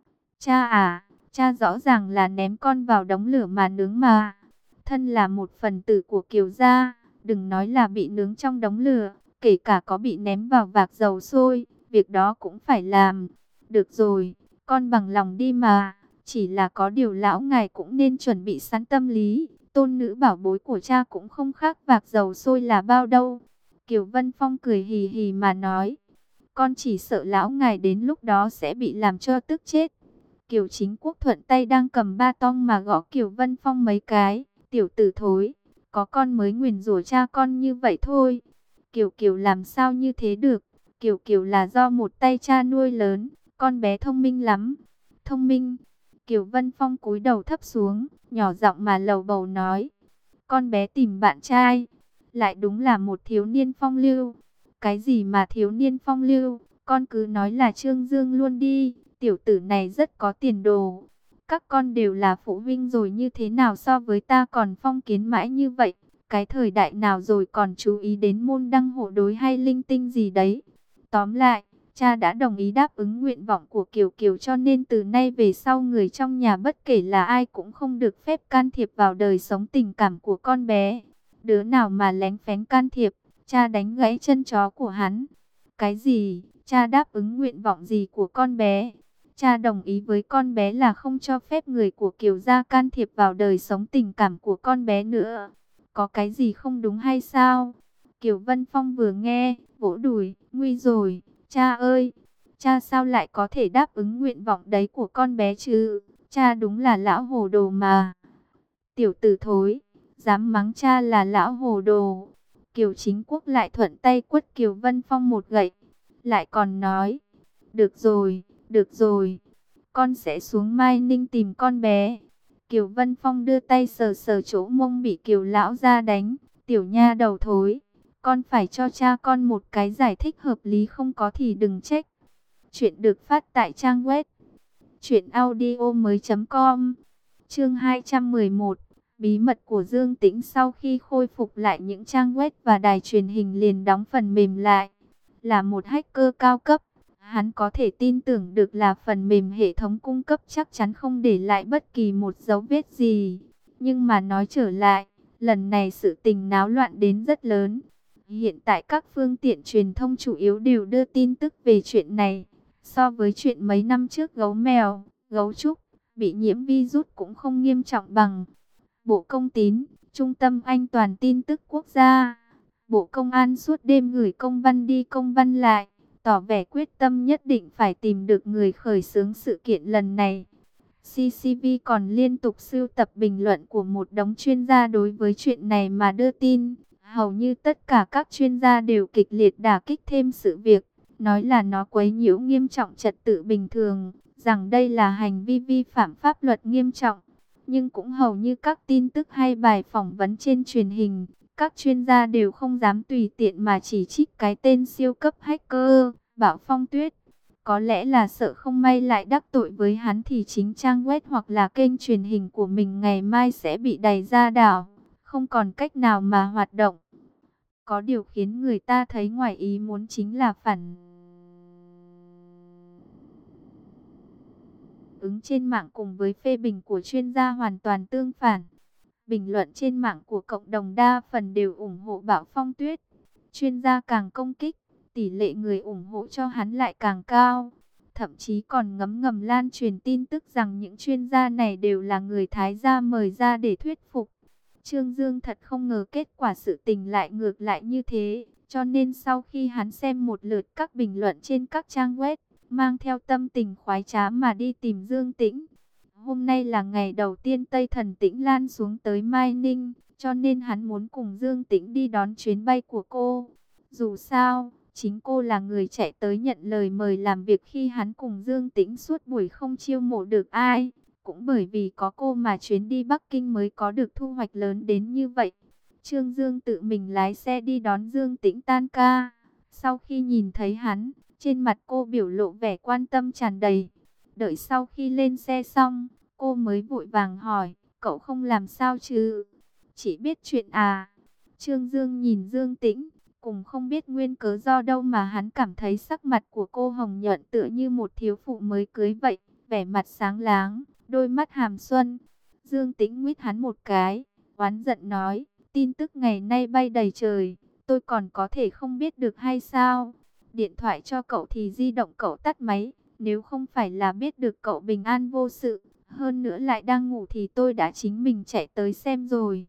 Cha à, cha rõ ràng là ném con vào đống lửa mà nướng mà. Thân là một phần tử của Kiều gia, Đừng nói là bị nướng trong đống lửa, kể cả có bị ném vào vạc dầu sôi, việc đó cũng phải làm. Được rồi, con bằng lòng đi mà. Chỉ là có điều lão ngài cũng nên chuẩn bị sẵn tâm lý. Tôn nữ bảo bối của cha cũng không khác vạc dầu sôi là bao đâu. Kiều Vân Phong cười hì hì mà nói. Con chỉ sợ lão ngài đến lúc đó sẽ bị làm cho tức chết. Kiều Chính Quốc thuận tay đang cầm ba tong mà gõ Kiều Vân Phong mấy cái. Tiểu tử thối, có con mới nguyền rủa cha con như vậy thôi. Kiều Kiều làm sao như thế được? Kiều Kiều là do một tay cha nuôi lớn, con bé thông minh lắm. Thông minh? Kiều Vân Phong cúi đầu thấp xuống, nhỏ giọng mà lầu bầu nói. Con bé tìm bạn trai, lại đúng là một thiếu niên phong lưu. Cái gì mà thiếu niên phong lưu, con cứ nói là Trương Dương luôn đi, tiểu tử này rất có tiền đồ. Các con đều là phụ huynh rồi, như thế nào so với ta còn phong kiến mãi như vậy? Cái thời đại nào rồi còn chú ý đến môn đăng hộ đối hay linh tinh gì đấy? Tóm lại, cha đã đồng ý đáp ứng nguyện vọng của Kiều Kiều, cho nên từ nay về sau người trong nhà bất kể là ai cũng không được phép can thiệp vào đời sống tình cảm của con bé. Đứa nào mà lén phén can thiệp, cha đánh gãy chân chó của hắn. Cái gì? Cha đáp ứng nguyện vọng gì của con bé? Cha đồng ý với con bé là không cho phép người của Kiều gia can thiệp vào đời sống tình cảm của con bé nữa. Có cái gì không đúng hay sao? Kiều Vân Phong vừa nghe, vỗ đùi, nguy rồi, cha ơi, cha sao lại có thể đáp ứng nguyện vọng đấy của con bé chứ? Cha đúng là lão hồ đồ mà. Tiểu tử thối, dám mắng cha là lão hồ đồ. Kiều Chính Quốc lại thuận tay quất Kiều Vân Phong một gậy, lại còn nói, được rồi, con sẽ xuống Mai Ninh tìm con bé. Kiều Vân Phong đưa tay sờ sờ chỗ mông bị Kiều lão ra đánh, tiểu nha đầu thối, con phải cho cha con một cái giải thích hợp lý, không có thì đừng trách. Chuyện được phát tại trang web truyệnaudiomoi.com. Chương 211. Bí mật của Dương Tĩnh. Sau khi khôi phục lại, những trang web và đài truyền hình liền đóng phần mềm lại. Là một hacker cao cấp, hắn có thể tin tưởng được là phần mềm hệ thống cung cấp chắc chắn không để lại bất kỳ một dấu vết gì. Nhưng mà nói trở lại, lần này sự tình náo loạn đến rất lớn. Hiện tại các phương tiện truyền thông chủ yếu đều đưa tin tức về chuyện này. So với chuyện mấy năm trước gấu mèo, gấu trúc bị nhiễm virus cũng không nghiêm trọng bằng. Bộ Công tín, Trung tâm An toàn tin tức quốc gia. Bộ Công an suốt đêm gửi công văn đi công văn lại, tỏ vẻ quyết tâm nhất định phải tìm được người khởi xướng sự kiện lần này. CCTV còn liên tục sưu tập bình luận của một đống chuyên gia đối với chuyện này mà đưa tin. Hầu như tất cả các chuyên gia đều kịch liệt đả kích thêm sự việc, nói là nó quấy nhiễu nghiêm trọng trật tự bình thường, rằng đây là hành vi vi phạm pháp luật nghiêm trọng. Nhưng cũng hầu như các tin tức hay bài phỏng vấn trên truyền hình, các chuyên gia đều không dám tùy tiện mà chỉ trích cái tên siêu cấp hacker Bảo Phong Tuyết. Có lẽ là sợ không may lại đắc tội với hắn thì chính trang web hoặc là kênh truyền hình của mình ngày mai sẽ bị đày ra đảo, không còn cách nào mà hoạt động. Có điều khiến người ta thấy ngoài ý muốn chính là phản ứng trên mạng cùng với phê bình của chuyên gia hoàn toàn tương phản. Bình luận trên mạng của cộng đồng đa phần đều ủng hộ Bảo Phong Tuyết. Chuyên gia càng công kích, tỷ lệ người ủng hộ cho hắn lại càng cao. Thậm chí còn ngấm ngầm lan truyền tin tức rằng những chuyên gia này đều là người Thái gia mời ra để thuyết phục. Trương Dương thật không ngờ kết quả sự tình lại ngược lại như thế. Cho nên sau khi hắn xem một lượt các bình luận trên các trang web, mang theo tâm tình khoái trá mà đi tìm Dương Tĩnh. Hôm nay là ngày đầu tiên Tây Thần Tĩnh Lan xuống tới Mai Ninh, cho nên hắn muốn cùng Dương Tĩnh đi đón chuyến bay của cô. Dù sao, chính cô là người chạy tới nhận lời mời làm việc khi hắn cùng Dương Tĩnh suốt buổi không chiêu mộ được ai. Cũng bởi vì có cô mà chuyến đi Bắc Kinh mới có được thu hoạch lớn đến như vậy. Trương Dương tự mình lái xe đi đón Dương Tĩnh tan ca. Sau khi nhìn thấy hắn, trên mặt cô biểu lộ vẻ quan tâm tràn đầy. Đợi sau khi lên xe xong, cô mới vội vàng hỏi, cậu không làm sao chứ? Chỉ biết chuyện à? Trương Dương nhìn Dương Tĩnh, cùng không biết nguyên cớ do đâu mà hắn cảm thấy sắc mặt của cô hồng nhuận tựa như một thiếu phụ mới cưới vậy, vẻ mặt sáng láng, đôi mắt hàm xuân. Dương Tĩnh nguyết hắn một cái, oán giận nói, Tin tức ngày nay bay đầy trời, tôi còn có thể không biết được hay sao? Điện thoại cho cậu thì di động cậu tắt máy, nếu không phải là biết được cậu bình an vô sự, hơn nữa lại đang ngủ thì tôi đã chính mình chạy tới xem rồi.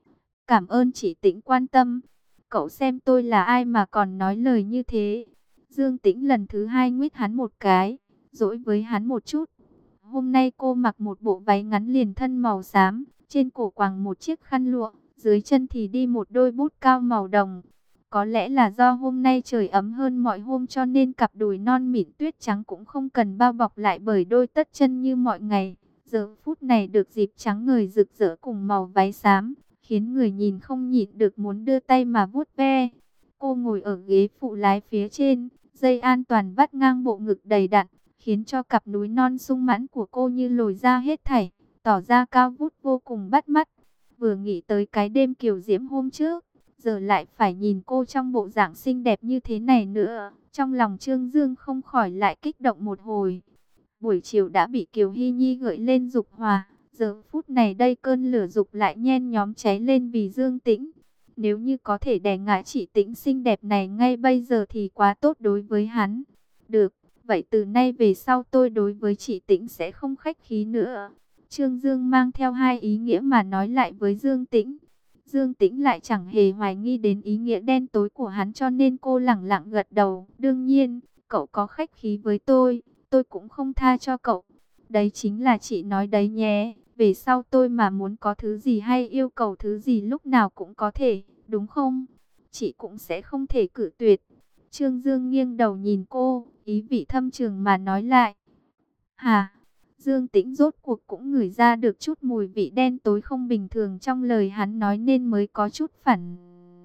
Cảm ơn chị Tĩnh quan tâm. Cậu xem tôi là ai mà còn nói lời như thế. Dương Tĩnh lần thứ hai nguyết hắn một cái, dỗi với hắn một chút. Hôm nay cô mặc một bộ váy ngắn liền thân màu xám, trên cổ quàng một chiếc khăn lụa, dưới chân thì đi một đôi bút cao màu đồng. Có lẽ là do hôm nay trời ấm hơn mọi hôm cho nên cặp đùi non mịn tuyết trắng cũng không cần bao bọc lại bởi đôi tất chân như mọi ngày. Giờ phút này được dịp trắng ngời rực rỡ cùng màu váy xám, khiến người nhìn không nhịn được muốn đưa tay mà vuốt ve. Cô ngồi ở ghế phụ lái phía trên, dây an toàn vắt ngang bộ ngực đầy đặn, khiến cho cặp núi non sung mãn của cô như lồi ra hết thảy, tỏ ra cao vút vô cùng bắt mắt. Vừa nghĩ tới cái đêm kiều diễm hôm trước, giờ lại phải nhìn cô trong bộ dạng xinh đẹp như thế này nữa, trong lòng Trương Dương không khỏi lại kích động một hồi. Buổi chiều đã bị Kiều Hy Nhi gợi lên dục hòa, giờ phút này đây cơn lửa dục lại nhen nhóm cháy lên vì Dương Tĩnh. Nếu như có thể đè ngã chị Tĩnh xinh đẹp này ngay bây giờ thì quá tốt đối với hắn. Được, vậy từ nay về sau tôi đối với chị Tĩnh sẽ không khách khí nữa. Trương Dương mang theo hai ý nghĩa mà nói lại với Dương Tĩnh. Dương Tĩnh lại chẳng hề hoài nghi đến ý nghĩa đen tối của hắn cho nên cô lẳng lặng gật đầu. Đương nhiên, cậu có khách khí với tôi cũng không tha cho cậu. Đấy chính là chị nói đấy nhé. Về sau tôi mà muốn có thứ gì hay yêu cầu thứ gì lúc nào cũng có thể, đúng không? Chị cũng sẽ không thể cự tuyệt. Trương Dương nghiêng đầu nhìn cô, ý vị thâm trường mà nói lại. Hà, Dương Tĩnh rốt cuộc cũng ngửi ra được chút mùi vị đen tối không bình thường trong lời hắn nói nên mới có chút phản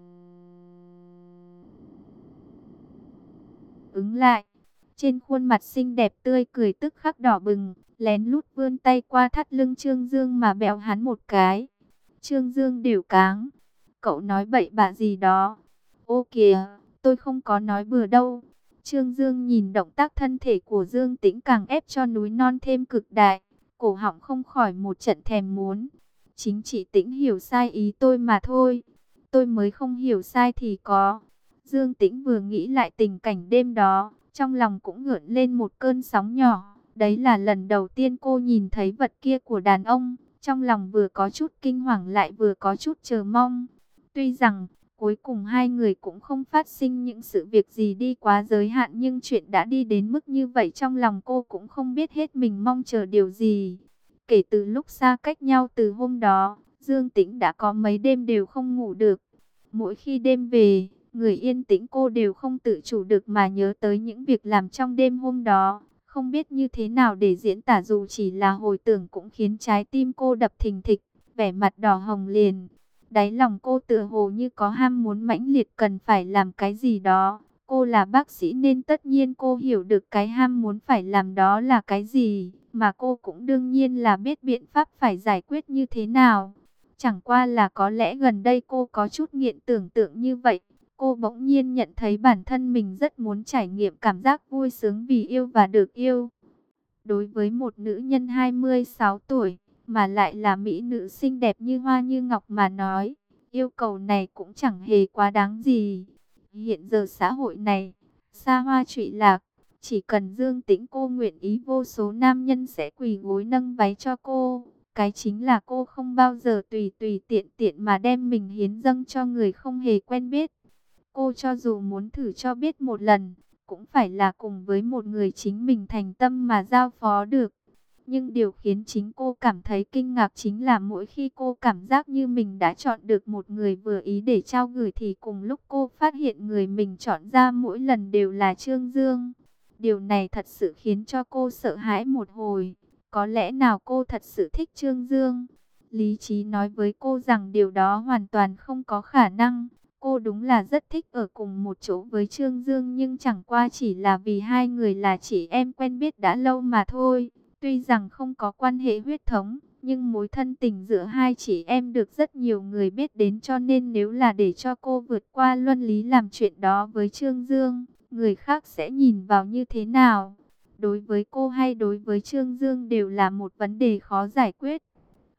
ứng lại. Trên khuôn mặt xinh đẹp tươi cười tức khắc đỏ bừng, lén lút vươn tay qua thắt lưng Trương Dương mà bẹo hắn một cái. Trương Dương đều cáng. Cậu nói bậy bạ gì đó. Ô kìa, tôi không có nói bừa đâu. Trương Dương nhìn động tác thân thể của Dương Tĩnh càng ép cho núi non thêm cực đại. Cổ họng không khỏi một trận thèm muốn. Chính chị Tĩnh hiểu sai ý tôi mà thôi. Tôi mới không hiểu sai thì có. Dương Tĩnh vừa nghĩ lại tình cảnh đêm đó, trong lòng cũng ngợn lên một cơn sóng nhỏ. Đấy là lần đầu tiên cô nhìn thấy vật kia của đàn ông. Trong lòng vừa có chút kinh hoàng lại vừa có chút chờ mong. Tuy rằng, cuối cùng hai người cũng không phát sinh những sự việc gì đi quá giới hạn. Nhưng chuyện đã đi đến mức như vậy trong lòng cô cũng không biết hết mình mong chờ điều gì. Kể từ lúc xa cách nhau từ hôm đó, Dương Tĩnh đã có mấy đêm đều không ngủ được. Mỗi khi đêm về, người yên tĩnh cô đều không tự chủ được mà nhớ tới những việc làm trong đêm hôm đó. Không biết như thế nào để diễn tả dù chỉ là hồi tưởng cũng khiến trái tim cô đập thình thịch, vẻ mặt đỏ hồng liền. Đáy lòng cô tựa hồ như có ham muốn mãnh liệt cần phải làm cái gì đó. Cô là bác sĩ nên tất nhiên cô hiểu được cái ham muốn phải làm đó là cái gì. Mà cô cũng đương nhiên là biết biện pháp phải giải quyết như thế nào. Chẳng qua là có lẽ gần đây cô có chút nghiện tưởng tượng như vậy. Cô bỗng nhiên nhận thấy bản thân mình rất muốn trải nghiệm cảm giác vui sướng vì yêu và được yêu. Đối với một nữ nhân 26 tuổi, mà lại là mỹ nữ xinh đẹp như hoa như ngọc mà nói, yêu cầu này cũng chẳng hề quá đáng gì. Hiện giờ xã hội này, xa hoa trụy lạc, chỉ cần Dương Tĩnh cô nguyện ý vô số nam nhân sẽ quỳ gối nâng váy cho cô. Cái chính là cô không bao giờ tùy tùy tiện tiện mà đem mình hiến dâng cho người không hề quen biết. Cô cho dù muốn thử cho biết một lần, cũng phải là cùng với một người chính mình thành tâm mà giao phó được. Nhưng điều khiến chính cô cảm thấy kinh ngạc chính là mỗi khi cô cảm giác như mình đã chọn được một người vừa ý để trao gửi thì cùng lúc cô phát hiện người mình chọn ra mỗi lần đều là Trương Dương. Điều này thật sự khiến cho cô sợ hãi một hồi. Có lẽ nào cô thật sự thích Trương Dương? Lý trí nói với cô rằng điều đó hoàn toàn không có khả năng. Cô đúng là rất thích ở cùng một chỗ với Trương Dương nhưng chẳng qua chỉ là vì hai người là chị em quen biết đã lâu mà thôi. Tuy rằng không có quan hệ huyết thống, nhưng mối thân tình giữa hai chị em được rất nhiều người biết đến cho nên nếu là để cho cô vượt qua luân lý làm chuyện đó với Trương Dương, người khác sẽ nhìn vào như thế nào? Đối với cô hay đối với Trương Dương đều là một vấn đề khó giải quyết.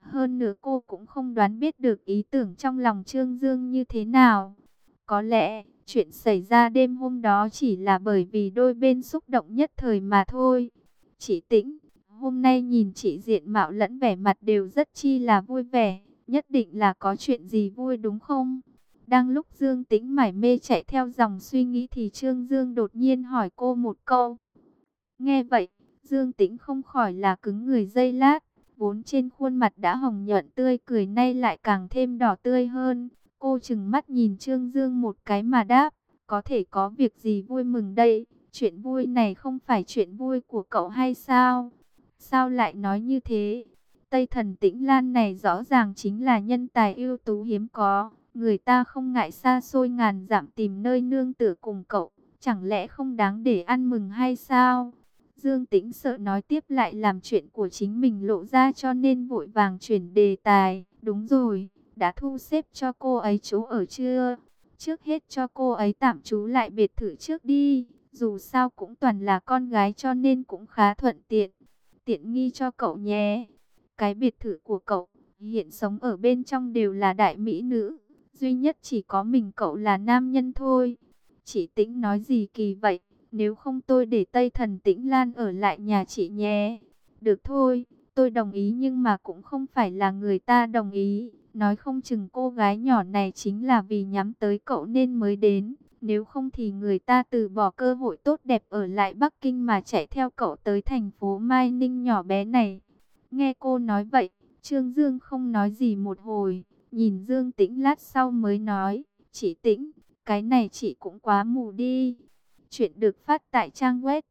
Hơn nữa cô cũng không đoán biết được ý tưởng trong lòng Trương Dương như thế nào. Có lẽ, chuyện xảy ra đêm hôm đó chỉ là bởi vì đôi bên xúc động nhất thời mà thôi. Chị Tĩnh, hôm nay nhìn chị diện mạo lẫn vẻ mặt đều rất chi là vui vẻ, nhất định là có chuyện gì vui đúng không? Đang lúc Dương Tĩnh mải mê chạy theo dòng suy nghĩ thì Trương Dương đột nhiên hỏi cô một câu. Nghe vậy, Dương Tĩnh không khỏi là cứng người giây lát, vốn trên khuôn mặt đã hồng nhuận tươi cười nay lại càng thêm đỏ tươi hơn. Cô trừng mắt nhìn Trương Dương một cái mà đáp, có thể có việc gì vui mừng đây, chuyện vui này không phải chuyện vui của cậu hay sao? Sao lại nói như thế? Tây Thần Tĩnh Lan này rõ ràng chính là nhân tài ưu tú hiếm có, người ta không ngại xa xôi ngàn dặm tìm nơi nương tựa cùng cậu, chẳng lẽ không đáng để ăn mừng hay sao? Dương Tĩnh sợ nói tiếp lại làm chuyện của chính mình lộ ra cho nên vội vàng chuyển đề tài. Đúng rồi, đã thu xếp cho cô ấy chỗ ở chưa? Trước hết cho cô ấy tạm trú lại biệt thự trước đi. Dù sao cũng toàn là con gái cho nên cũng khá thuận tiện. Tiện nghi cho cậu nhé. Cái biệt thự của cậu, hiện sống ở bên trong đều là đại mỹ nữ. Duy nhất chỉ có mình cậu là nam nhân thôi. Chị Tĩnh nói gì kỳ vậy? Nếu không tôi để Tây Thần Tĩnh Lan ở lại nhà chị nhé. Được thôi, tôi đồng ý nhưng mà cũng không phải là người ta đồng ý. Nói không chừng cô gái nhỏ này chính là vì nhắm tới cậu nên mới đến. Nếu không thì người ta từ bỏ cơ hội tốt đẹp ở lại Bắc Kinh mà chạy theo cậu tới thành phố Mai Ninh nhỏ bé này. Nghe cô nói vậy, Trương Dương không nói gì một hồi. Nhìn Dương Tĩnh lát sau mới nói, chị Tĩnh, cái này chị cũng quá mù đi. Chuyện được phát tại trang web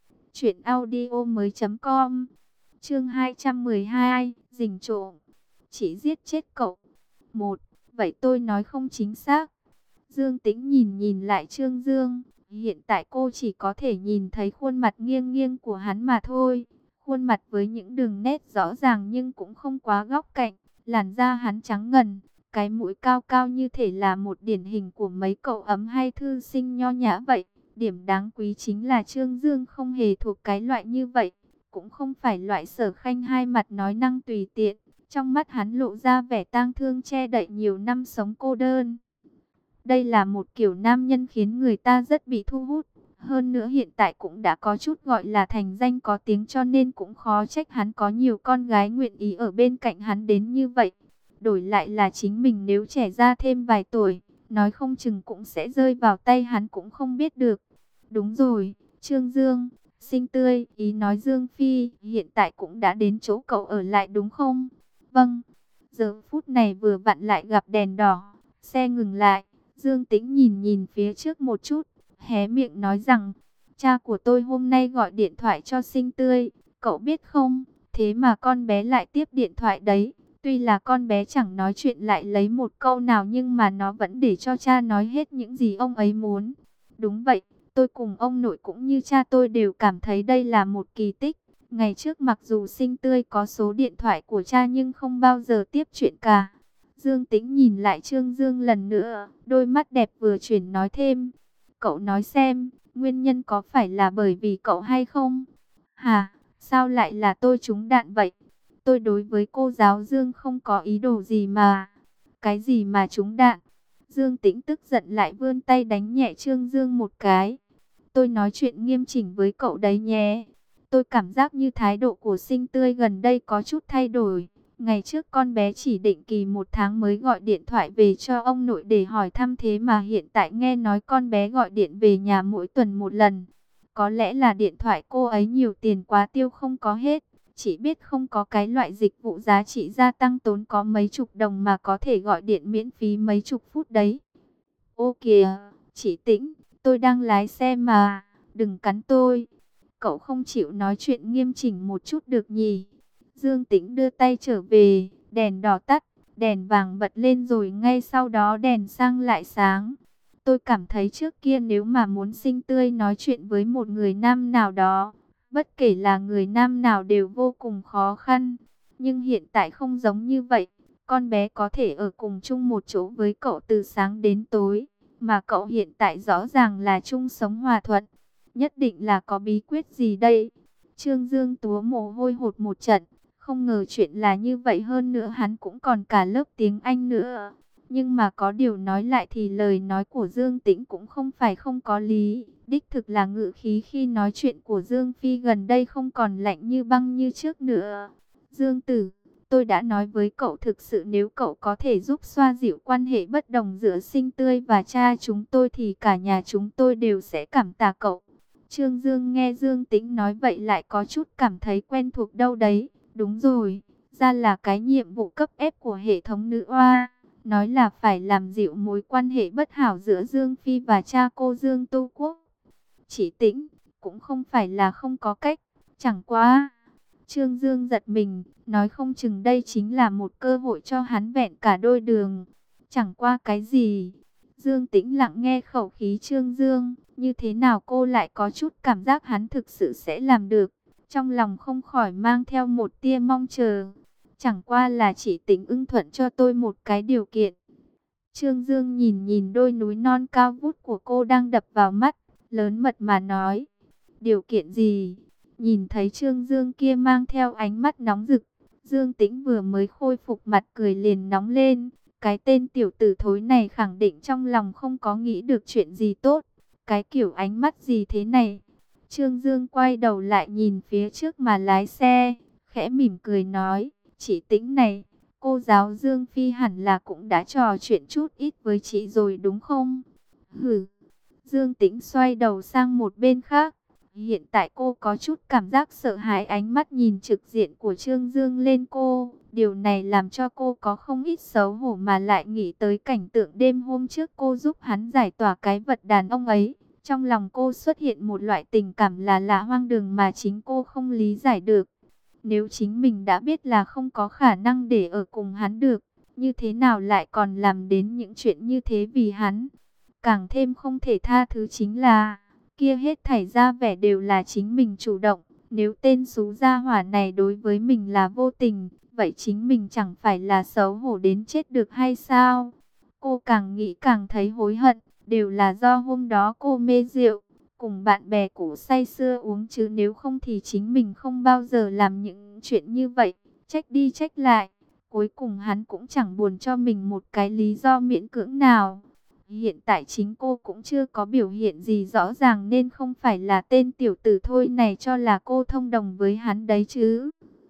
truyệnaudiomoi.com. Chương 212, rình trộm. Chỉ giết chết cậu. Một, vậy tôi nói không chính xác. Dương Tĩnh nhìn nhìn lại Trương Dương, hiện tại cô chỉ có thể nhìn thấy khuôn mặt nghiêng nghiêng của hắn mà thôi. Khuôn mặt với những đường nét rõ ràng nhưng cũng không quá góc cạnh, làn da hắn trắng ngần, cái mũi cao cao như thể là một điển hình của mấy cậu ấm hay thư sinh nho nhã vậy. Điểm đáng quý chính là Trương Dương không hề thuộc cái loại như vậy, cũng không phải loại Sở Khanh hai mặt nói năng tùy tiện. Trong mắt hắn lộ ra vẻ tang thương che đậy nhiều năm sống cô đơn. Đây là một kiểu nam nhân khiến người ta rất bị thu hút. Hơn nữa hiện tại cũng đã có chút gọi là thành danh có tiếng cho nên cũng khó trách hắn có nhiều con gái nguyện ý ở bên cạnh hắn đến như vậy. Đổi lại là chính mình nếu trẻ ra thêm vài tuổi, nói không chừng cũng sẽ rơi vào tay hắn cũng không biết được. Đúng rồi, Trương Dương, xinh tươi, ý nói Dương Phi, hiện tại cũng đã đến chỗ cậu ở lại đúng không? Vâng, giờ phút này vừa vặn lại gặp đèn đỏ, xe ngừng lại, Dương Tĩnh nhìn nhìn phía trước một chút, hé miệng nói rằng, cha của tôi hôm nay gọi điện thoại cho xinh tươi, cậu biết không, thế mà con bé lại tiếp điện thoại đấy. Tuy là con bé chẳng nói chuyện lại lấy một câu nào nhưng mà nó vẫn để cho cha nói hết những gì ông ấy muốn. Đúng vậy, tôi cùng ông nội cũng như cha tôi đều cảm thấy đây là một kỳ tích. Ngày trước mặc dù xinh tươi có số điện thoại của cha nhưng không bao giờ tiếp chuyện cả. Dương Tĩnh nhìn lại Trương Dương lần nữa, đôi mắt đẹp vừa chuyển nói thêm. Cậu nói xem, nguyên nhân có phải là bởi vì cậu hay không? Hà, sao lại là tôi trúng đạn vậy? Tôi đối với cô giáo Dương không có ý đồ gì mà. Cái gì mà trúng đạn? Dương Tĩnh tức giận lại vươn tay đánh nhẹ Trương Dương một cái. Tôi nói chuyện nghiêm chỉnh với cậu đấy nhé. Tôi cảm giác như thái độ của xinh tươi gần đây có chút thay đổi. Ngày trước con bé chỉ định kỳ một tháng mới gọi điện thoại về cho ông nội để hỏi thăm, thế mà hiện tại nghe nói con bé gọi điện về nhà mỗi tuần một lần. Có lẽ là điện thoại cô ấy nhiều tiền quá tiêu không có hết. Chỉ biết không có cái loại dịch vụ giá trị gia tăng tốn có mấy chục đồng mà có thể gọi điện miễn phí mấy chục phút đấy. Ô kìa, chị Tĩnh, tôi đang lái xe mà, đừng cắn tôi. Cậu không chịu nói chuyện nghiêm chỉnh một chút được nhỉ? Dương Tĩnh đưa tay trở về, đèn đỏ tắt, đèn vàng bật lên rồi ngay sau đó đèn sang lại sáng. Tôi cảm thấy trước kia nếu mà muốn xinh tươi nói chuyện với một người nam nào đó, bất kể là người nam nào đều vô cùng khó khăn. Nhưng hiện tại không giống như vậy, con bé có thể ở cùng chung một chỗ với cậu từ sáng đến tối, mà cậu hiện tại rõ ràng là chung sống hòa thuận. Nhất định là có bí quyết gì đây? Trương Dương túa mồ hôi hột một trận, Không ngờ chuyện là như vậy, hơn nữa hắn cũng còn cả lớp tiếng Anh nữa. Nhưng mà có điều nói lại thì lời nói của Dương Tĩnh cũng không phải không có lý. Đích thực là ngữ khí khi nói chuyện của Dương Phi gần đây không còn lạnh như băng như trước nữa. Dương Tử, tôi đã nói với cậu, thực sự nếu cậu có thể giúp xoa dịu quan hệ bất đồng giữa Sinh Tươi và cha chúng tôi thì cả nhà chúng tôi đều sẽ cảm tạ cậu. Trương Dương nghe Dương Tĩnh nói vậy lại có chút cảm thấy quen thuộc đâu đấy. Đúng rồi, ra là cái nhiệm vụ cấp ép của hệ thống nữ oa. Nói là phải làm dịu mối quan hệ bất hảo giữa Dương Phi và cha cô Dương Tu Quốc. Chỉ Tĩnh, cũng không phải là không có cách, chẳng qua. Trương Dương giật mình, nói không chừng đây chính là một cơ hội cho hắn vẹn cả đôi đường. Chẳng qua cái gì? Dương Tĩnh lặng nghe khẩu khí Trương Dương, như thế nào cô lại có chút cảm giác hắn thực sự sẽ làm được. Trong lòng không khỏi mang theo một tia mong chờ. Chẳng qua là Chỉ Tĩnh ưng thuận cho tôi một cái điều kiện. Trương Dương nhìn nhìn đôi núi non cao vút của cô đang đập vào mắt, lớn mật mà nói. Điều kiện gì? Nhìn thấy Trương Dương kia mang theo ánh mắt nóng rực, Dương Tĩnh vừa mới khôi phục mặt cười liền nóng lên. Cái tên tiểu tử thối này khẳng định trong lòng không có nghĩ được chuyện gì tốt. Cái kiểu ánh mắt gì thế này? Trương Dương quay đầu lại nhìn phía trước mà lái xe, khẽ mỉm cười nói, Chị Tĩnh này, cô giáo Dương Phi hẳn là cũng đã trò chuyện chút ít với chị rồi đúng không? Hừ. Dương Tĩnh xoay đầu sang một bên khác. Hiện tại cô có chút cảm giác sợ hãi, ánh mắt nhìn trực diện của Trương Dương lên cô. Điều này làm cho cô có không ít xấu hổ, mà lại nghĩ tới cảnh tượng đêm hôm trước cô giúp hắn giải tỏa cái vật đàn ông ấy. Trong lòng cô xuất hiện một loại tình cảm là lạ hoang đường mà chính cô không lý giải được. Nếu chính mình đã biết là không có khả năng để ở cùng hắn được, như thế nào lại còn làm đến những chuyện như thế vì hắn? Càng thêm không thể tha thứ chính là, kia hết thảy ra vẻ đều là chính mình chủ động. Nếu tên xú gia hỏa này đối với mình là vô tình, vậy chính mình chẳng phải là xấu hổ đến chết được hay sao? Cô càng nghĩ càng thấy hối hận, đều là do hôm đó cô mê rượu, cùng bạn bè cũ say sưa uống, chứ nếu không thì chính mình không bao giờ làm những chuyện như vậy. Trách đi trách lại, cuối cùng hắn cũng chẳng buồn cho mình một cái lý do miễn cưỡng nào. Hiện tại chính cô cũng chưa có biểu hiện gì rõ ràng, nên không phải là tên tiểu tử thôi này cho là cô thông đồng với hắn đấy chứ.